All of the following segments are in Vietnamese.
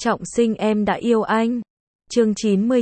Trọng sinh em đã yêu anh. Chương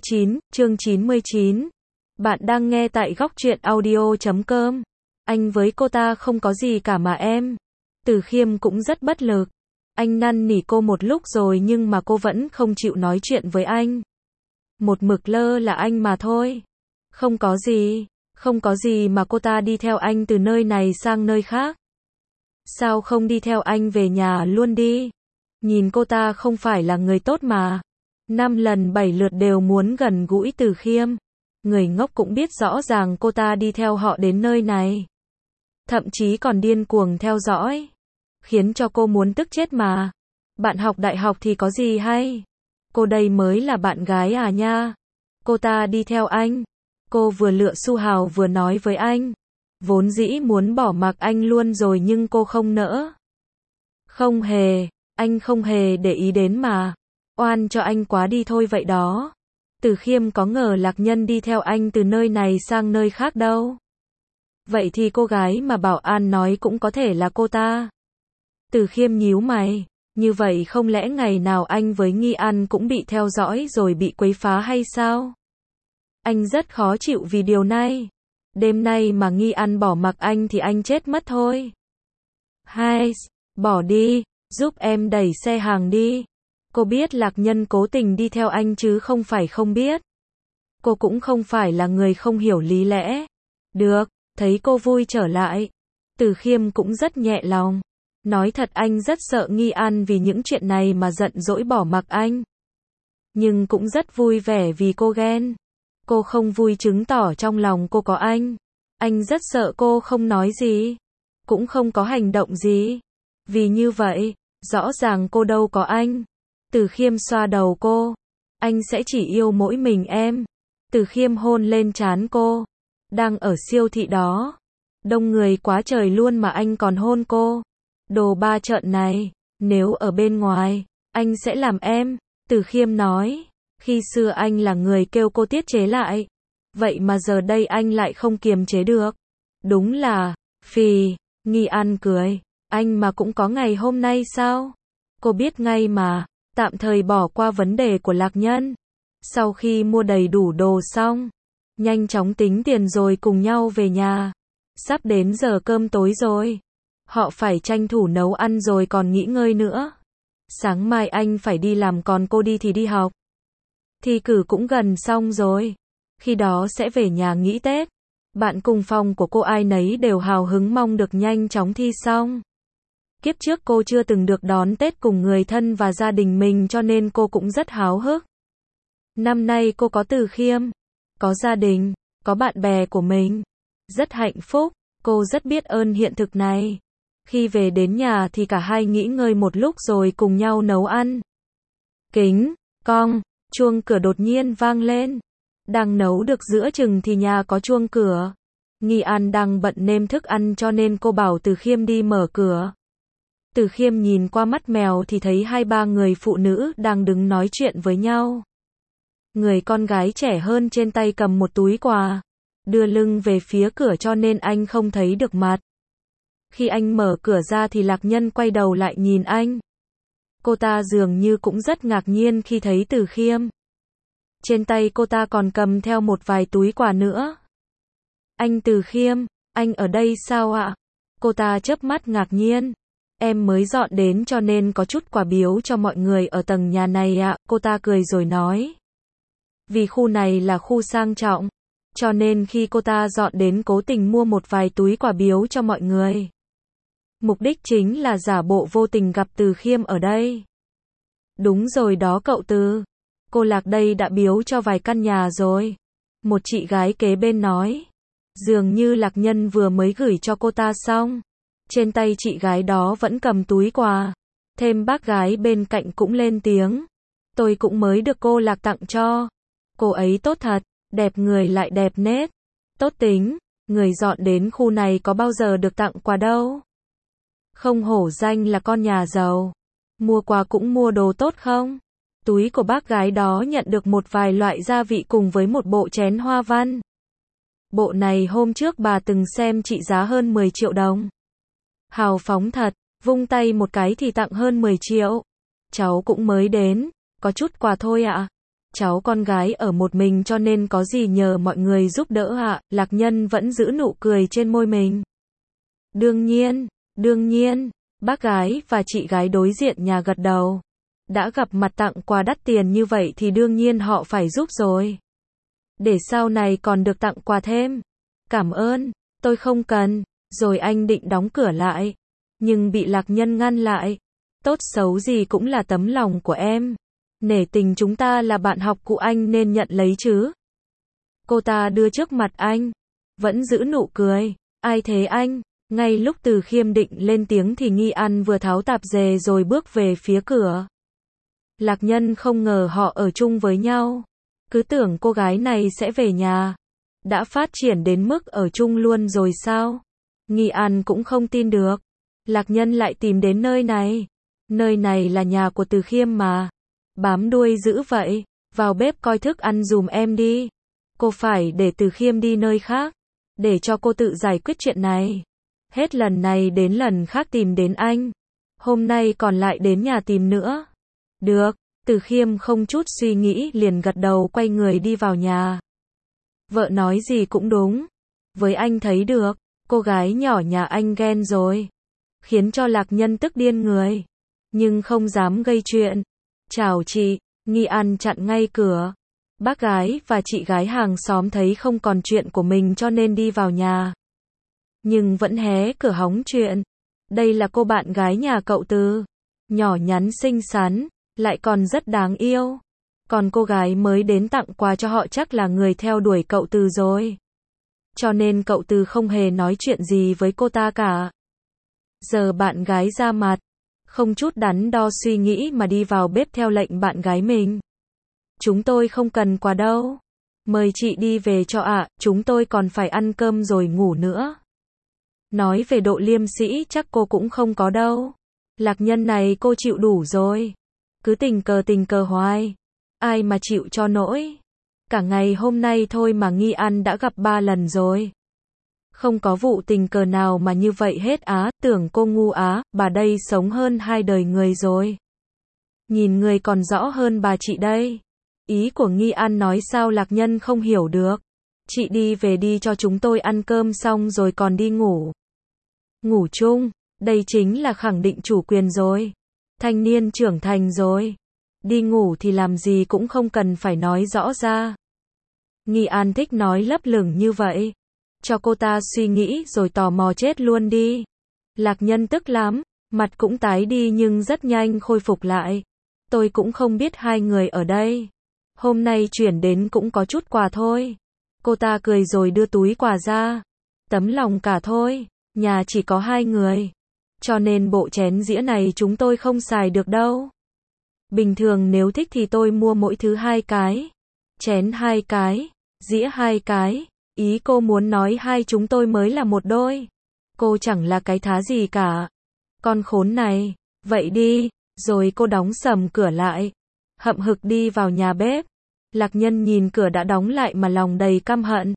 99. Bạn đang nghe tại góc truyện audio.com. Anh với cô ta không có gì cả mà em. Từ Khiêm cũng rất bất lực. Anh năn nỉ cô một lúc rồi nhưng mà cô vẫn không chịu nói chuyện với anh. Một mực lơ là anh mà thôi. Không có gì mà cô ta đi theo anh từ nơi này sang nơi khác. Sao không đi theo anh về nhà luôn đi? Nhìn cô ta không phải là người tốt mà. 5 lần 7 lượt đều muốn gần gũi Từ Khiêm. Người ngốc cũng biết rõ ràng cô ta đi theo họ đến nơi này. Thậm chí còn điên cuồng theo dõi. Khiến cho cô muốn tức chết mà. Bạn học đại học thì có gì hay? Cô đây mới là bạn gái à nha. Cô ta đi theo anh. Cô vừa lựa Su Hào vừa nói với anh. Vốn dĩ muốn bỏ mặc anh luôn rồi nhưng cô không nỡ. Anh không hề để ý đến mà. Oan cho anh quá đi thôi vậy đó. Từ Khiêm có ngờ Lạc Nhân đi theo anh từ nơi này sang nơi khác đâu. Vậy thì cô gái mà bảo an nói cũng có thể là cô ta. Từ Khiêm nhíu mày. Như vậy không lẽ ngày nào anh với Nghi An cũng bị theo dõi rồi bị quấy phá hay sao? Anh rất khó chịu vì điều này. Đêm nay mà Nghi An bỏ mặc anh thì anh chết mất thôi. Hay, bỏ đi, giúp em đẩy xe hàng đi. Cô biết Lạc Nhân cố tình đi theo anh chứ không phải không biết. Cô cũng không phải là người không hiểu lý lẽ. Được, thấy cô vui trở lại. Từ Khiêm cũng rất nhẹ lòng. Nói thật anh rất sợ Nghi An vì những chuyện này mà giận dỗi bỏ mặc anh. Nhưng cũng rất vui vẻ vì cô ghen. Cô không vui chứng tỏ trong lòng cô có anh. Anh rất sợ cô không nói gì. Cũng không có hành động gì. Vì như vậy, rõ ràng cô đâu có anh. Từ Khiêm xoa đầu cô. Anh sẽ chỉ yêu mỗi mình em. Từ Khiêm hôn lên trán cô. Đang ở siêu thị đó. Đông người quá trời luôn mà anh còn hôn cô. Đồ ba trợn này. Nếu ở bên ngoài, anh sẽ làm em. Từ Khiêm nói. Khi xưa anh là người kêu cô tiết chế lại. Vậy mà giờ đây anh lại không kiềm chế được. Đúng là, phì, Nghi An cười. Anh mà cũng có ngày hôm nay sao? Cô biết ngay mà, tạm thời bỏ qua vấn đề của Lạc Nhân. Sau khi mua đầy đủ đồ xong, nhanh chóng tính tiền rồi cùng nhau về nhà. Sắp đến giờ cơm tối rồi. Họ phải tranh thủ nấu ăn rồi còn nghỉ ngơi nữa. Sáng mai anh phải đi làm còn cô đi thì đi học. Thi cử cũng gần xong rồi. Khi đó sẽ về nhà nghỉ Tết. Bạn cùng phòng của cô ai nấy đều hào hứng mong được nhanh chóng thi xong. Kiếp trước cô chưa từng được đón Tết cùng người thân và gia đình mình cho nên cô cũng rất háo hức. Năm nay cô có Từ Khiêm, có gia đình, có bạn bè của mình. Rất hạnh phúc, cô rất biết ơn hiện thực này. Khi về đến nhà thì cả hai nghỉ ngơi một lúc rồi cùng nhau nấu ăn. Kính, cong, chuông cửa đột nhiên vang lên. Đang nấu được giữa chừng thì nhà có chuông cửa. Nghi An đang bận nêm thức ăn cho nên cô bảo Từ Khiêm đi mở cửa. Từ Khiêm nhìn qua mắt mèo thì thấy 2-3 người phụ nữ đang đứng nói chuyện với nhau. Người con gái trẻ hơn trên tay cầm một túi quà. Đưa lưng về phía cửa cho nên anh không thấy được mặt. Khi anh mở cửa ra thì Lạc Nhân quay đầu lại nhìn anh. Cô ta dường như cũng rất ngạc nhiên khi thấy Từ Khiêm. Trên tay cô ta còn cầm theo một vài túi quà nữa. Anh Từ Khiêm, anh ở đây sao ạ? Cô ta chớp mắt ngạc nhiên. Em mới dọn đến cho nên có chút quà biếu cho mọi người ở tầng nhà này ạ. Cô ta cười rồi nói. Vì khu này là khu sang trọng. Cho nên khi cô ta dọn đến cố tình mua một vài túi quà biếu cho mọi người. Mục đích chính là giả bộ vô tình gặp Từ Khiêm ở đây. Đúng rồi đó cậu Từ. Cô Lạc đây đã biếu cho vài căn nhà rồi. Một chị gái kế bên nói. Dường như Lạc Nhân vừa mới gửi cho cô ta xong. Trên tay chị gái đó vẫn cầm túi quà. Thêm bác gái bên cạnh cũng lên tiếng. Tôi cũng mới được cô Lạc tặng cho. Cô ấy tốt thật, đẹp người lại đẹp nết. Tốt tính, người dọn đến khu này có bao giờ được tặng quà đâu. Không hổ danh là con nhà giàu. Mua quà cũng mua đồ tốt không? Túi của bác gái đó nhận được một vài loại gia vị cùng với một bộ chén hoa văn. Bộ này hôm trước bà từng xem trị giá hơn 10 triệu đồng. Hào phóng thật, vung tay một cái thì tặng hơn 10 triệu. Cháu cũng mới đến, Có chút quà thôi ạ. Cháu con gái ở một mình cho nên có gì nhờ mọi người giúp đỡ ạ. Lạc Nhân vẫn giữ nụ cười trên môi mình. Đương nhiên, bác gái và chị gái đối diện nhà gật đầu. Đã gặp mặt tặng quà đắt tiền như vậy thì đương nhiên họ phải giúp rồi. Để sau này còn được tặng quà thêm. Cảm ơn, tôi không cần. Rồi anh định đóng cửa lại. Nhưng bị Lạc Nhân ngăn lại. Tốt xấu gì cũng là tấm lòng của em. Nể tình chúng ta là bạn học cũ anh nên nhận lấy chứ. Cô ta đưa trước mặt anh. Vẫn giữ nụ cười. Ai thế anh? Ngay lúc Từ Khiêm định lên tiếng thì Nghi An vừa tháo tạp dề rồi bước về phía cửa. Lạc Nhân không ngờ họ ở chung với nhau. Cứ tưởng cô gái này sẽ về nhà. Đã phát triển đến mức ở chung luôn rồi sao? Nghi An cũng không tin được. Lạc Nhân lại tìm đến nơi này. Nơi này là nhà của Từ Khiêm mà. Bám đuôi dữ vậy. Vào bếp coi thức ăn dùm em đi. Cô phải để Từ Khiêm đi nơi khác. Để cho cô tự giải quyết chuyện này. Hết lần này đến lần khác tìm đến anh. Hôm nay còn lại đến nhà tìm nữa. Được, Từ Khiêm không chút suy nghĩ liền gật đầu quay người đi vào nhà. Vợ nói gì cũng đúng. Với anh thấy được, cô gái nhỏ nhà anh ghen rồi. Khiến cho Lạc Nhân tức điên người. Nhưng không dám gây chuyện. Chào chị, Nghi An chặn ngay cửa. Bác gái và chị gái hàng xóm thấy không còn chuyện của mình cho nên đi vào nhà. Nhưng vẫn hé cửa hóng chuyện. Đây là cô bạn gái nhà cậu Từ. Nhỏ nhắn xinh xắn, lại còn rất đáng yêu. Còn cô gái mới đến tặng quà cho họ chắc là người theo đuổi cậu Từ rồi. Cho nên cậu Từ không hề nói chuyện gì với cô ta cả. Giờ bạn gái ra mặt. Không chút đắn đo suy nghĩ mà đi vào bếp theo lệnh bạn gái mình. Chúng tôi không cần quà đâu. Mời chị đi về cho ạ, chúng tôi còn phải ăn cơm rồi ngủ nữa. Nói về độ liêm sĩ chắc cô cũng không có đâu. Lạc Nhân này cô chịu đủ rồi. Cứ tình cờ hoài. Ai mà chịu cho nổi. Cả ngày hôm nay thôi mà Nghi An đã gặp 3 lần rồi. Không có vụ tình cờ nào mà như vậy hết á, tưởng cô ngu á, bà đây sống hơn 2 đời người rồi. Nhìn người còn rõ hơn bà chị đây. Ý của Nghi An nói sao Lạc Nhân không hiểu được. Chị đi về đi cho chúng tôi ăn cơm xong rồi còn đi ngủ. Ngủ chung, đây chính là khẳng định chủ quyền rồi. Thanh niên trưởng thành rồi. Đi ngủ thì làm gì cũng không cần phải nói rõ ra. Nghi An thích nói lấp lửng như vậy. Cho cô ta suy nghĩ rồi tò mò chết luôn đi. Lạc Nhân tức lắm, mặt cũng tái đi nhưng rất nhanh khôi phục lại. Tôi cũng không biết hai người ở đây. Hôm nay chuyển đến cũng có chút quà thôi. Cô ta cười rồi đưa túi quà ra. Tấm lòng cả thôi, nhà chỉ có 2 người. Cho nên bộ chén dĩa này chúng tôi không xài được đâu. Bình thường nếu thích thì tôi mua mỗi thứ 2 cái. Chén 2 cái, dĩa 2 cái. Ý cô muốn nói hai chúng tôi mới là một đôi. Cô chẳng là cái thá gì cả. Con khốn này, vậy đi. Rồi cô đóng sầm cửa lại. Hậm hực đi vào nhà bếp. Lạc Nhân nhìn cửa đã đóng lại mà lòng đầy căm hận.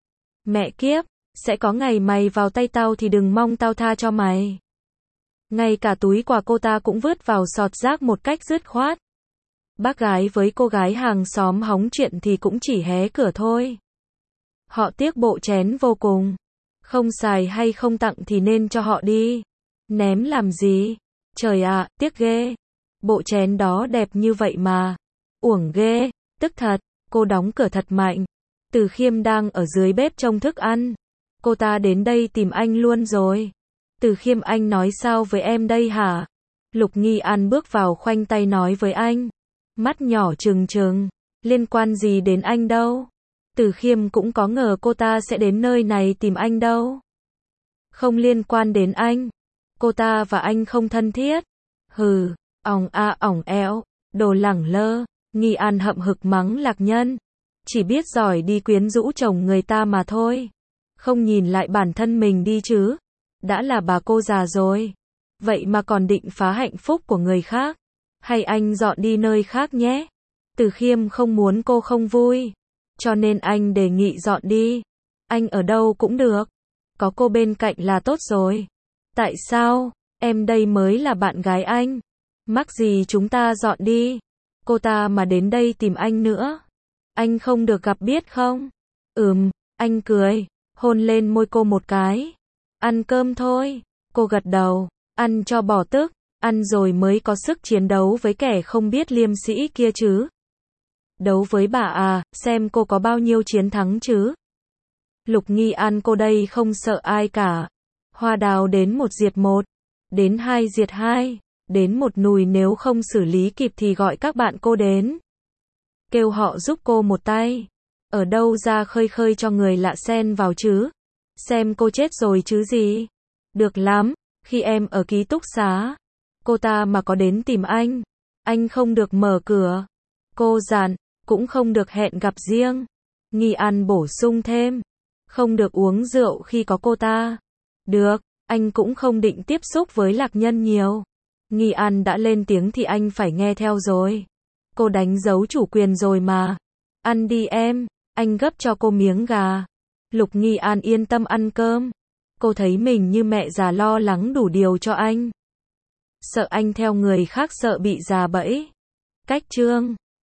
Mẹ kiếp, sẽ có ngày mày vào tay tao thì đừng mong tao tha cho mày. Ngay cả túi quà cô ta cũng vứt vào sọt rác một cách dứt khoát. Bác gái với cô gái hàng xóm hóng chuyện thì cũng chỉ hé cửa thôi. Họ tiếc bộ chén vô cùng. Không xài hay không tặng thì nên cho họ đi. Ném làm gì? Trời ạ, tiếc ghê. Bộ chén đó đẹp như vậy mà. Uổng ghê, tức thật. Cô đóng cửa thật mạnh. Từ Khiêm đang ở dưới bếp trông thức ăn. Cô ta đến đây tìm anh luôn rồi. Từ Khiêm anh nói sao với em đây hả? Lục Nghi An bước vào khoanh tay nói với anh. Mắt nhỏ trừng trừng. Liên quan gì đến anh đâu? Từ Khiêm cũng có ngờ cô ta sẽ đến nơi này tìm anh đâu. Không liên quan đến anh. Cô ta và anh không thân thiết. Hừ, ỏng a ỏng eo, đồ lẳng lơ. Nghi An hậm hực mắng Lạc Nhân. Chỉ biết giỏi đi quyến rũ chồng người ta mà thôi. Không nhìn lại bản thân mình đi chứ. Đã là bà cô già rồi. Vậy mà còn định phá hạnh phúc của người khác. Hay anh dọn đi nơi khác nhé. Từ Khiêm không muốn cô không vui. Cho nên anh đề nghị dọn đi. Anh ở đâu cũng được. Có cô bên cạnh là tốt rồi. Tại sao? Em đây mới là bạn gái anh. Mắc gì chúng ta dọn đi. Cô ta mà đến đây tìm anh nữa. Anh không được gặp biết không? Anh cười, hôn lên môi cô một cái. Ăn cơm thôi. Cô gật đầu, ăn cho bỏ tức, ăn rồi mới có sức chiến đấu với kẻ không biết liêm sĩ kia chứ. Đấu với bà à, xem cô có bao nhiêu chiến thắng chứ. Lục Nghi An cô đây không sợ ai cả. Hoa Đào đến một diệt một, đến hai diệt hai, đến một nùi nếu không xử lý kịp thì gọi các bạn cô đến. Kêu họ giúp cô một tay. Ở đâu ra khơi khơi cho người lạ xen vào chứ. Xem cô chết rồi chứ gì. Được lắm, khi em ở ký túc xá, cô ta mà có đến tìm anh không được mở cửa. Cô dặn, cũng không được hẹn gặp riêng. Nghi An bổ sung thêm, không được uống rượu khi có cô ta. Được, anh cũng không định tiếp xúc với Lạc Nhân nhiều. Nghi An đã lên tiếng thì anh phải nghe theo rồi. Cô đánh dấu chủ quyền rồi mà. Ăn đi em, anh gấp cho cô miếng gà. Lục Nghi An yên tâm ăn cơm. Cô thấy mình như mẹ già lo lắng đủ điều cho anh. Sợ anh theo người khác sợ bị già bẫy. Cách chương